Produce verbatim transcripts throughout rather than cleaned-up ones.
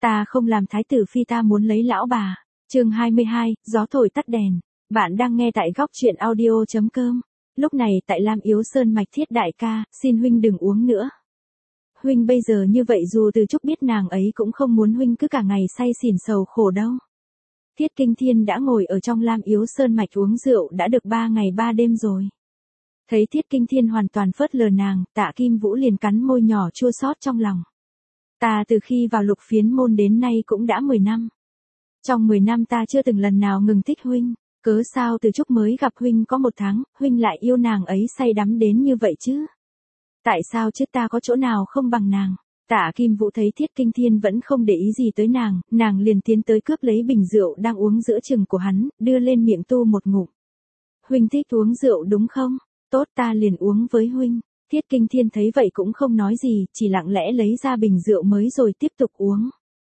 Ta không làm thái tử phi, ta muốn lấy lão bà. Chương hai mươi hai, gió thổi tắt đèn. Bạn đang nghe tại góc truyện audio chấm com. Lúc này tại Lam Yếu Sơn mạch Thiết đại ca, xin huynh đừng uống nữa. Huynh bây giờ như vậy dù Từ Trúc biết nàng ấy cũng không muốn huynh cứ cả ngày say xỉn sầu khổ đâu. Thiết Kinh Thiên đã ngồi ở trong Lam Yếu Sơn mạch uống rượu đã được ba ngày ba đêm rồi. Thấy Thiết Kinh Thiên hoàn toàn phớt lờ nàng, Tạ Kim Vũ liền cắn môi nhỏ chua xót trong lòng. Ta từ khi vào Lục Phiến môn đến nay cũng đã mười năm. Trong mười năm ta chưa từng lần nào ngừng thích huynh, cớ sao Từ Trúc mới gặp huynh có một tháng, huynh lại yêu nàng ấy say đắm đến như vậy chứ? Tại sao chứ, ta có chỗ nào không bằng nàng? Tạ Kim Vũ thấy Thiết Kinh Thiên vẫn không để ý gì tới nàng, nàng liền tiến tới cướp lấy bình rượu đang uống giữa chừng của hắn, đưa lên miệng tu một ngụm. Huynh thích uống rượu đúng không? Tốt, ta liền uống với huynh. Thiết Kinh Thiên thấy vậy cũng không nói gì, chỉ lặng lẽ lấy ra bình rượu mới rồi tiếp tục uống.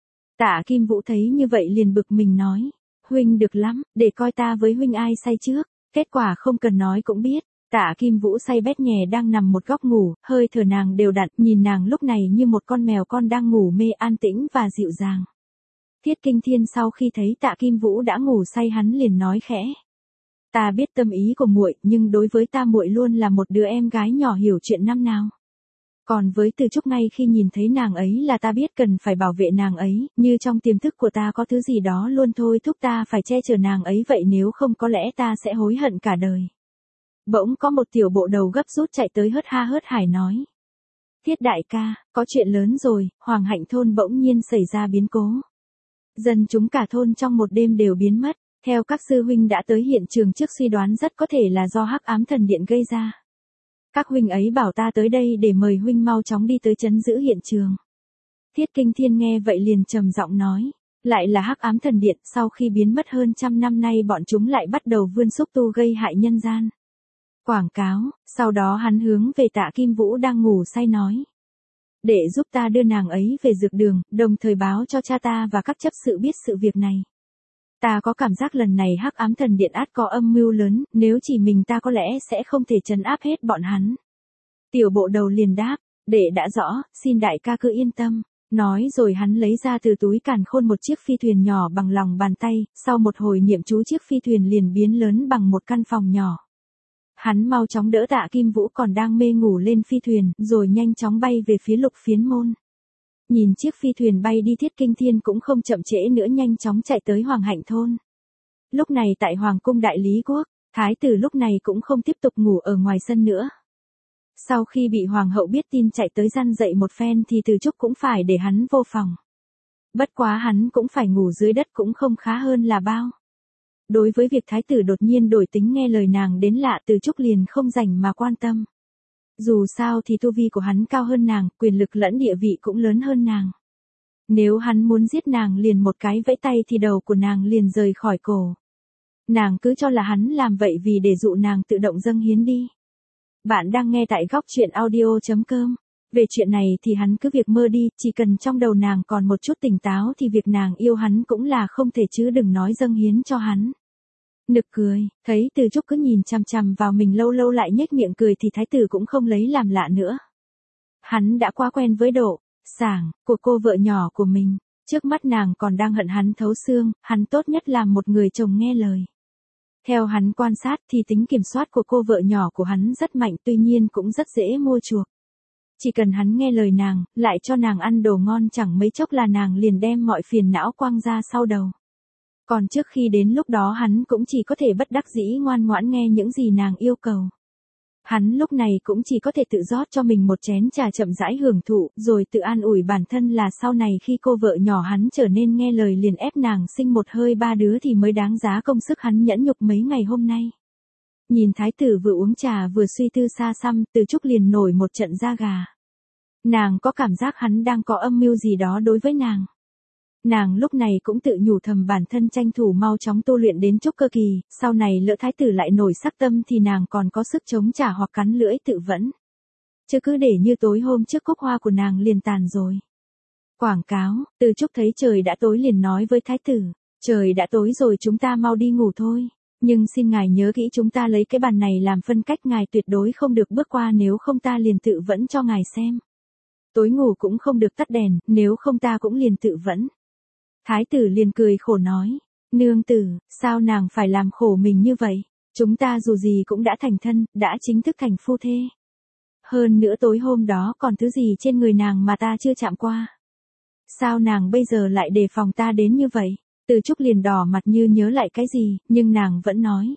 Tạ Kim Vũ thấy như vậy liền bực mình nói, huynh được lắm, để coi ta với huynh ai say trước. Kết quả không cần nói cũng biết, Tạ Kim Vũ say bét nhè đang nằm một góc ngủ, hơi thở nàng đều đặn, nhìn nàng lúc này như một con mèo con đang ngủ mê, an tĩnh và dịu dàng. Thiết Kinh Thiên sau khi thấy Tạ Kim Vũ đã ngủ say hắn liền nói khẽ, ta biết tâm ý của muội, nhưng đối với ta muội luôn là một đứa em gái nhỏ hiểu chuyện năm nào. Còn với Từ Trúc, ngay khi nhìn thấy nàng ấy là ta biết cần phải bảo vệ nàng ấy, như trong tiềm thức của ta có thứ gì đó luôn thôi thúc ta phải che chở nàng ấy, vậy nếu không có lẽ ta sẽ hối hận cả đời. Bỗng có một tiểu bộ đầu gấp rút chạy tới hớt ha hớt hải nói, Thiết đại ca, có chuyện lớn rồi, Hoàng Hạnh thôn bỗng nhiên xảy ra biến cố. Dân chúng cả thôn trong một đêm đều biến mất. Theo các sư huynh đã tới hiện trường trước, suy đoán rất có thể là do Hắc Ám Thần Điện gây ra. Các huynh ấy bảo ta tới đây để mời huynh mau chóng đi tới trấn giữ hiện trường. Thiết Kinh Thiên nghe vậy liền trầm giọng nói, lại là Hắc Ám Thần Điện, sau khi biến mất hơn trăm năm nay bọn chúng lại bắt đầu vươn xúc tu gây hại nhân gian. Quảng cáo, sau đó hắn hướng về Tạ Kim Vũ đang ngủ say nói, để giúp ta đưa nàng ấy về dược đường, đồng thời báo cho cha ta và các chấp sự biết sự việc này. Ta có cảm giác lần này Hắc Ám Thần Điện ắt có âm mưu lớn, nếu chỉ mình ta có lẽ sẽ không thể trấn áp hết bọn hắn. Tiểu bộ đầu liền đáp, đệ đã rõ, xin đại ca cứ yên tâm. Nói rồi hắn lấy ra từ túi càn khôn một chiếc phi thuyền nhỏ bằng lòng bàn tay, sau một hồi niệm chú chiếc phi thuyền liền biến lớn bằng một căn phòng nhỏ. Hắn mau chóng đỡ Tạ Kim Vũ còn đang mê ngủ lên phi thuyền, rồi nhanh chóng bay về phía Lục Phiến môn. Nhìn chiếc phi thuyền bay đi, Thiết Kinh Thiên cũng không chậm trễ nữa, nhanh chóng chạy tới Hoàng Hạnh thôn. Lúc này tại Hoàng cung Đại Lý Quốc, thái tử lúc này cũng không tiếp tục ngủ ở ngoài sân nữa. Sau khi bị hoàng hậu biết tin chạy tới răn dậy một phen thì Từ Trúc cũng phải để hắn vô phòng. Bất quá hắn cũng phải ngủ dưới đất cũng không khá hơn là bao. Đối với việc thái tử đột nhiên đổi tính nghe lời nàng đến lạ, Từ Trúc liền không dành mà quan tâm. Dù sao thì tu vi của hắn cao hơn nàng, quyền lực lẫn địa vị cũng lớn hơn nàng. Nếu hắn muốn giết nàng liền một cái vẫy tay thì đầu của nàng liền rời khỏi cổ. Nàng cứ cho là hắn làm vậy vì để dụ nàng tự động dâng hiến đi. Bạn đang nghe tại góc truyện audio chấm com. Về chuyện này thì hắn cứ việc mơ đi, chỉ cần trong đầu nàng còn một chút tỉnh táo thì việc nàng yêu hắn cũng là không thể, chứ đừng nói dâng hiến cho hắn. Nực cười, thấy Từ Trúc cứ nhìn chằm chằm vào mình lâu lâu lại nhếch miệng cười thì thái tử cũng không lấy làm lạ nữa. Hắn đã quá quen với độ sảng của cô vợ nhỏ của mình, trước mắt nàng còn đang hận hắn thấu xương, hắn tốt nhất làm một người chồng nghe lời. Theo hắn quan sát thì tính kiểm soát của cô vợ nhỏ của hắn rất mạnh, tuy nhiên cũng rất dễ mua chuộc. Chỉ cần hắn nghe lời nàng, lại cho nàng ăn đồ ngon, chẳng mấy chốc là nàng liền đem mọi phiền não quăng ra sau đầu. Còn trước khi đến lúc đó hắn cũng chỉ có thể bất đắc dĩ ngoan ngoãn nghe những gì nàng yêu cầu. Hắn lúc này cũng chỉ có thể tự rót cho mình một chén trà chậm rãi hưởng thụ, rồi tự an ủi bản thân là sau này khi cô vợ nhỏ hắn trở nên nghe lời liền ép nàng sinh một hơi ba đứa thì mới đáng giá công sức hắn nhẫn nhục mấy ngày hôm nay. Nhìn thái tử vừa uống trà vừa suy tư xa xăm, Từ Trúc liền nổi một trận da gà. Nàng có cảm giác hắn đang có âm mưu gì đó đối với nàng. Nàng lúc này cũng tự nhủ thầm bản thân tranh thủ mau chóng tu luyện đến trúc cơ kỳ, sau này lỡ thái tử lại nổi sắc tâm thì nàng còn có sức chống trả hoặc cắn lưỡi tự vẫn. Chứ cứ để như tối hôm trước cúc hoa của nàng liền tàn rồi. Quảng cáo, Từ Trúc thấy trời đã tối liền nói với thái tử, trời đã tối rồi, chúng ta mau đi ngủ thôi. Nhưng xin ngài nhớ kỹ, chúng ta lấy cái bàn này làm phân cách, ngài tuyệt đối không được bước qua, nếu không ta liền tự vẫn cho ngài xem. Tối ngủ cũng không được tắt đèn, nếu không ta cũng liền tự vẫn. Thái tử liền cười khổ nói, nương tử, sao nàng phải làm khổ mình như vậy? Chúng ta dù gì cũng đã thành thân, đã chính thức thành phu thê. Hơn nữa tối hôm đó còn thứ gì trên người nàng mà ta chưa chạm qua. Sao nàng bây giờ lại đề phòng ta đến như vậy? Từ Trúc liền đỏ mặt như nhớ lại cái gì, nhưng nàng vẫn nói.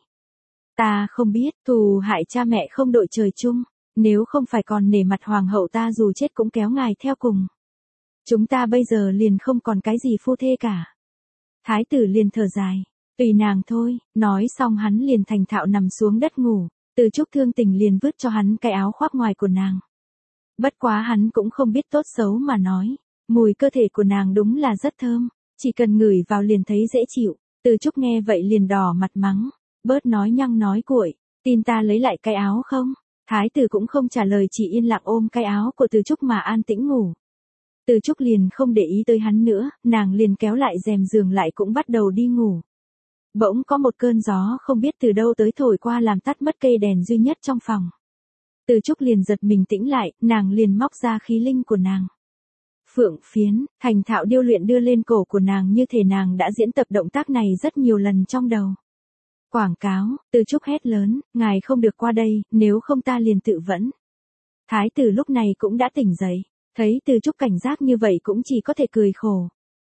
Ta không biết, thù hại cha mẹ không đội trời chung, nếu không phải còn nể mặt hoàng hậu ta dù chết cũng kéo ngài theo cùng. Chúng ta bây giờ liền không còn cái gì phu thê cả. Thái tử liền thở dài, tùy nàng thôi, nói xong hắn liền thành thạo nằm xuống đất ngủ, Từ Trúc thương tình liền vứt cho hắn cái áo khoác ngoài của nàng. Bất quá hắn cũng không biết tốt xấu mà nói, mùi cơ thể của nàng đúng là rất thơm, chỉ cần ngửi vào liền thấy dễ chịu. Từ Trúc nghe vậy liền đỏ mặt mắng, bớt nói nhăng nói cuội, tin ta lấy lại cái áo không? Thái tử cũng không trả lời, chỉ yên lặng ôm cái áo của Từ Trúc mà an tĩnh ngủ. Từ Trúc liền không để ý tới hắn nữa, nàng liền kéo lại rèm giường lại cũng bắt đầu đi ngủ. Bỗng có một cơn gió không biết từ đâu tới thổi qua làm tắt mất cây đèn duy nhất trong phòng. Từ Trúc liền giật mình tĩnh lại, nàng liền móc ra khí linh của nàng. Phượng phiến, thành thạo điêu luyện đưa lên cổ của nàng, như thể nàng đã diễn tập động tác này rất nhiều lần trong đầu. Quảng cáo, Từ Trúc hét lớn, ngài không được qua đây, nếu không ta liền tự vẫn. Thái tử lúc này cũng đã tỉnh dậy, thấy Từ Trúc cảnh giác như vậy cũng chỉ có thể cười khổ.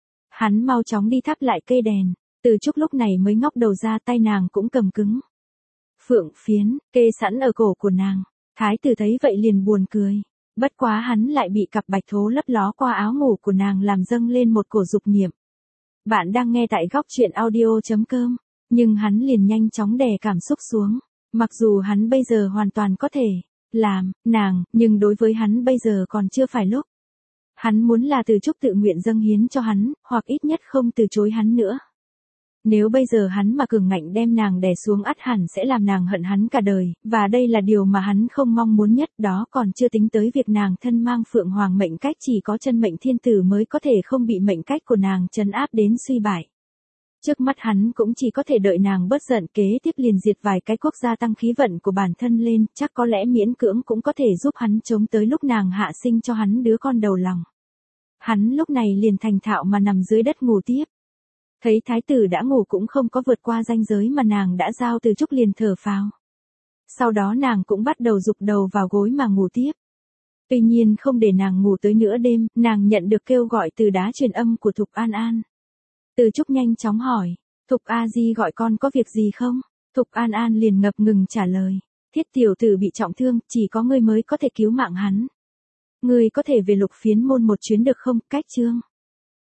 Hắn mau chóng đi thắp lại cây đèn, Từ Trúc lúc này mới ngóc đầu ra, tay nàng cũng cầm cứng. Phượng phiến, kê sẵn ở cổ của nàng, thái tử thấy vậy liền buồn cười. Bất quá hắn lại bị cặp bạch thố lấp ló qua áo ngủ của nàng làm dâng lên một cổ dục niệm. Bạn đang nghe tại góc truyện audio chấm com, nhưng hắn liền nhanh chóng đè cảm xúc xuống. Mặc dù hắn bây giờ hoàn toàn có thể làm nàng, nhưng đối với hắn bây giờ còn chưa phải lúc. Hắn muốn là Từ Trúc tự nguyện dâng hiến cho hắn, hoặc ít nhất không từ chối hắn nữa. Nếu bây giờ hắn mà cường ngạnh đem nàng đè xuống, ắt hẳn sẽ làm nàng hận hắn cả đời, và đây là điều mà hắn không mong muốn nhất, đó còn chưa tính tới việc nàng thân mang phượng hoàng mệnh cách, chỉ có chân mệnh thiên tử mới có thể không bị mệnh cách của nàng trấn áp đến suy bại. Trước mắt hắn cũng chỉ có thể đợi nàng bớt giận, kế tiếp liền diệt vài cái quốc gia tăng khí vận của bản thân lên, chắc có lẽ miễn cưỡng cũng có thể giúp hắn chống tới lúc nàng hạ sinh cho hắn đứa con đầu lòng. Hắn lúc này liền thành thạo mà nằm dưới đất ngủ tiếp. Thấy thái tử đã ngủ cũng không có vượt qua ranh giới mà nàng đã giao, Từ Trúc liền thở phào. Sau đó nàng cũng bắt đầu rụt đầu vào gối mà ngủ tiếp. Tuy nhiên không để nàng ngủ tới nửa đêm, nàng nhận được kêu gọi từ đá truyền âm của Thục An An. Từ Trúc nhanh chóng hỏi, Thục A Di gọi con có việc gì không? Thục An An liền ngập ngừng trả lời, Thiết tiểu tử bị trọng thương, chỉ có ngươi mới có thể cứu mạng hắn. Ngươi có thể về Lục Phiến môn một chuyến được không? Cách chương.